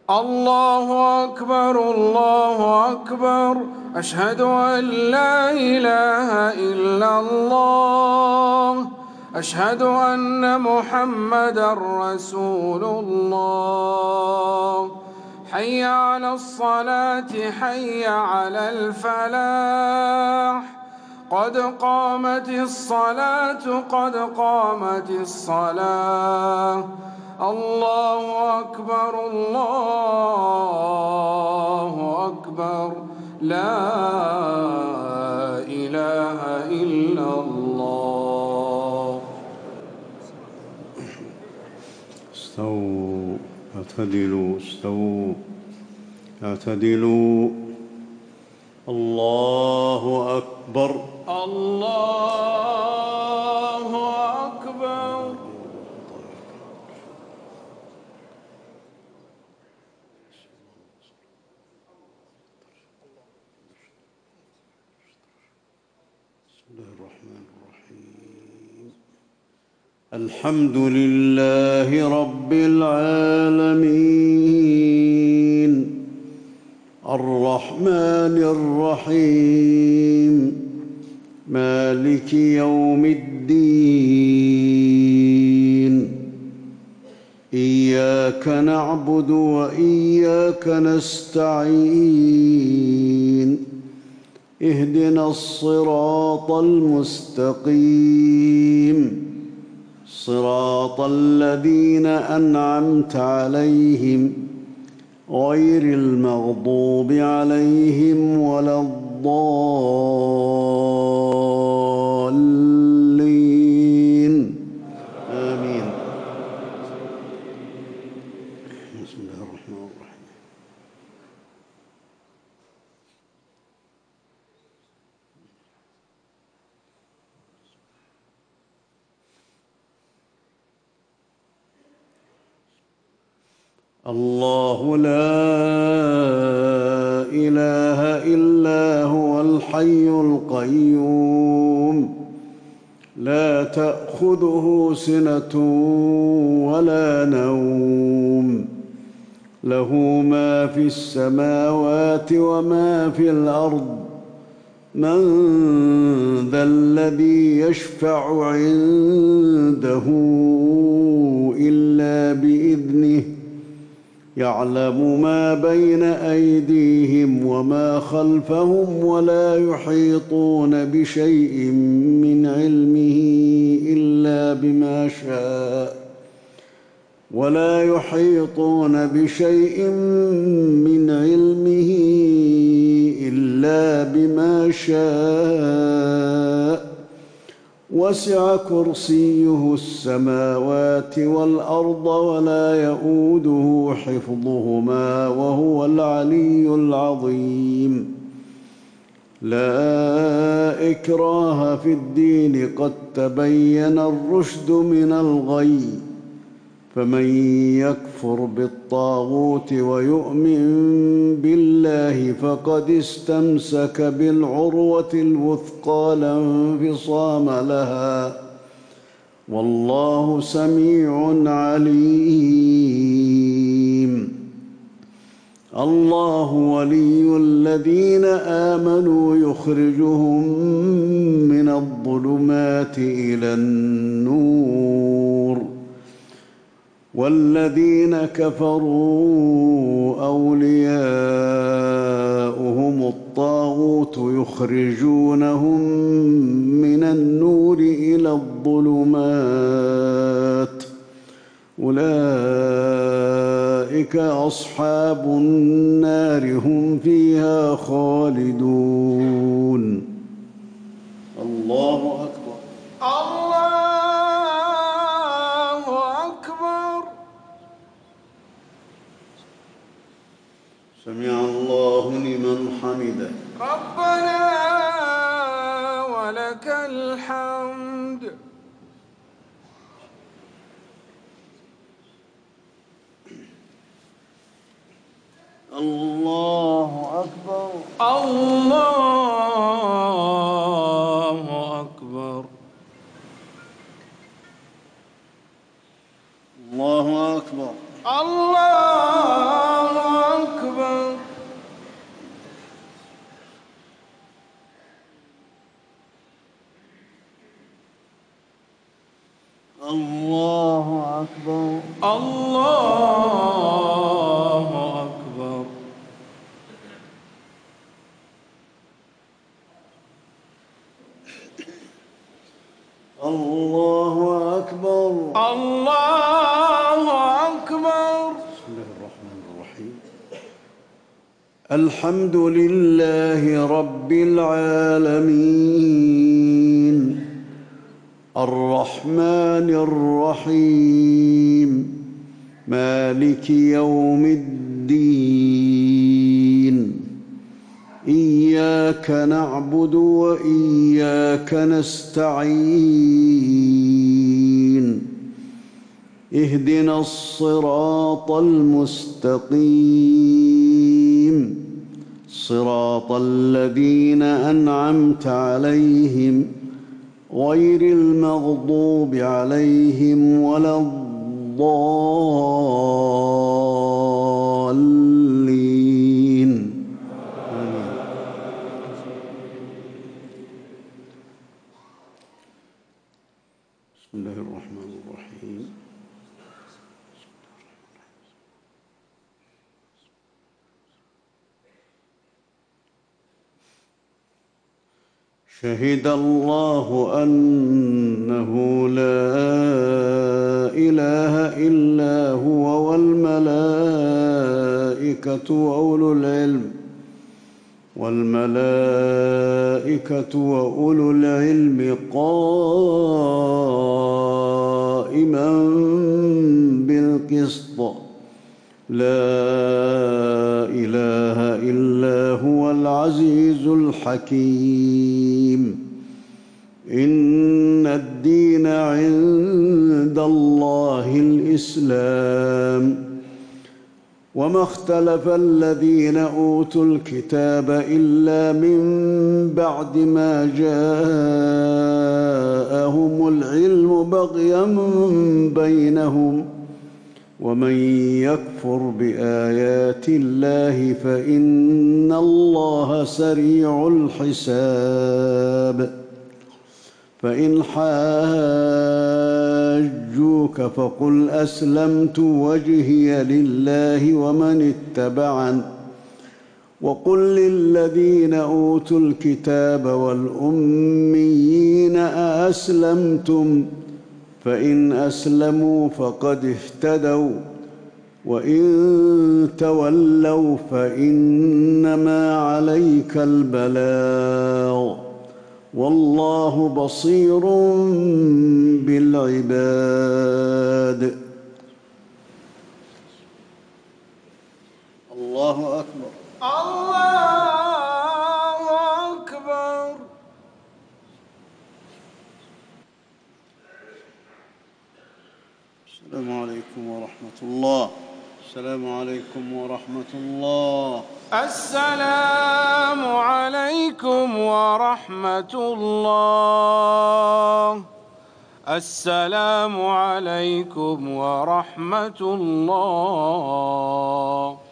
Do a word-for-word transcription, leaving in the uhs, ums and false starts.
الله أكبر الله أكبر. أشهد أن لا إله إلا الله. أشهد أن محمدًا رسول الله. حي على الصلاة حي على الفلاح. قد قامت الصلاة قد قامت الصلاة. الله أكبر الله أكبر. لا إله إلا الله. استووا اعتدلوا استووا اعتدلوا. الله أكبر الله أكبر. بسم الله الرحمن الرحيم. الحمد لله رب العالمين الرحمن الرحيم مالك يوم الدين. إياك نعبد وإياك نستعين. اهدنا الصراط المستقيم صراط الذين أنعمت عليهم غير المغضوب عليهم ولا الضالين. آمين. بسم الله الرحمن الرحيم. الله لا إله إلا هو الحي القيوم لا تأخذه سنة ولا نوم له ما في السماوات وما في الأرض. من ذا الذي يشفع عنده إلا بإذنه يعلم ما بين أيديهم وما خلفهم ولا يحيطون بشيء من علمه إلا بما شاء ولا يحيطون بشيء من علمه إلا بما شاء. وسع كرسيه السماوات والأرض ولا يئوده حفظهما وهو العلي العظيم. لا إكراه في الدين قد تبين الرشد من الغي. فمن يكفر بالطاغوت ويؤمن بالله فقد استمسك بالعروة الوثقى لا انفصام لها والله سميع عليم. الله ولي الذين آمنوا يخرجهم من الظلمات إلى النور والذين كفروا أولياؤهم الطاغوت يخرجونهم من النور إلى الظلمات. أولئك أصحاب النار هم فيها خالدون. الله أكبر. الله أكبر. سمع الله لمن حمده. ربنا ولك الحمد. الله أكبر. الله أكبر. الله أكبر. الله الله أكبر. الله أكبر. الله أكبر. الله أكبر. بسم الله الرحمن الرحيم. الحمد لله رب العالمين الرحمن الرحيم مالك يوم الدين إياك نعبد وإياك نستعين اهدنا الصراط المستقيم صراط الذين أنعمت عليهم غير المغضوب عليهم ولا الضالين آمين. بسم الله الرحمن الرحيم. شهد الله أنه لا إله إلا هو والملائكة وأولو العلم والملائكة وأولو العلم قائما بالقسط لا إله إلا هو العزيز الحكيم إن الدين عند الله الإسلام وما اختلف الذين أوتوا الكتاب إلا من بعد ما جاءهم العلم بغيا بينهم ومن يكفر بآيات الله فإن الله سريع الحساب فإن حاجوك فقل أسلمت وجهي لله ومن اتبعني وقل للذين أوتوا الكتاب والأميين أأسلمتم فإن أسلموا فقد اهتدوا وإن تولوا فإنما عليك البلاغ والله بصير بالعباد. الله أكبر. الله أكبر. السلام عليكم ورحمة الله. السلام عليكم ورحمة الله. السلام عليكم ورحمة الله. السلام عليكم ورحمة الله.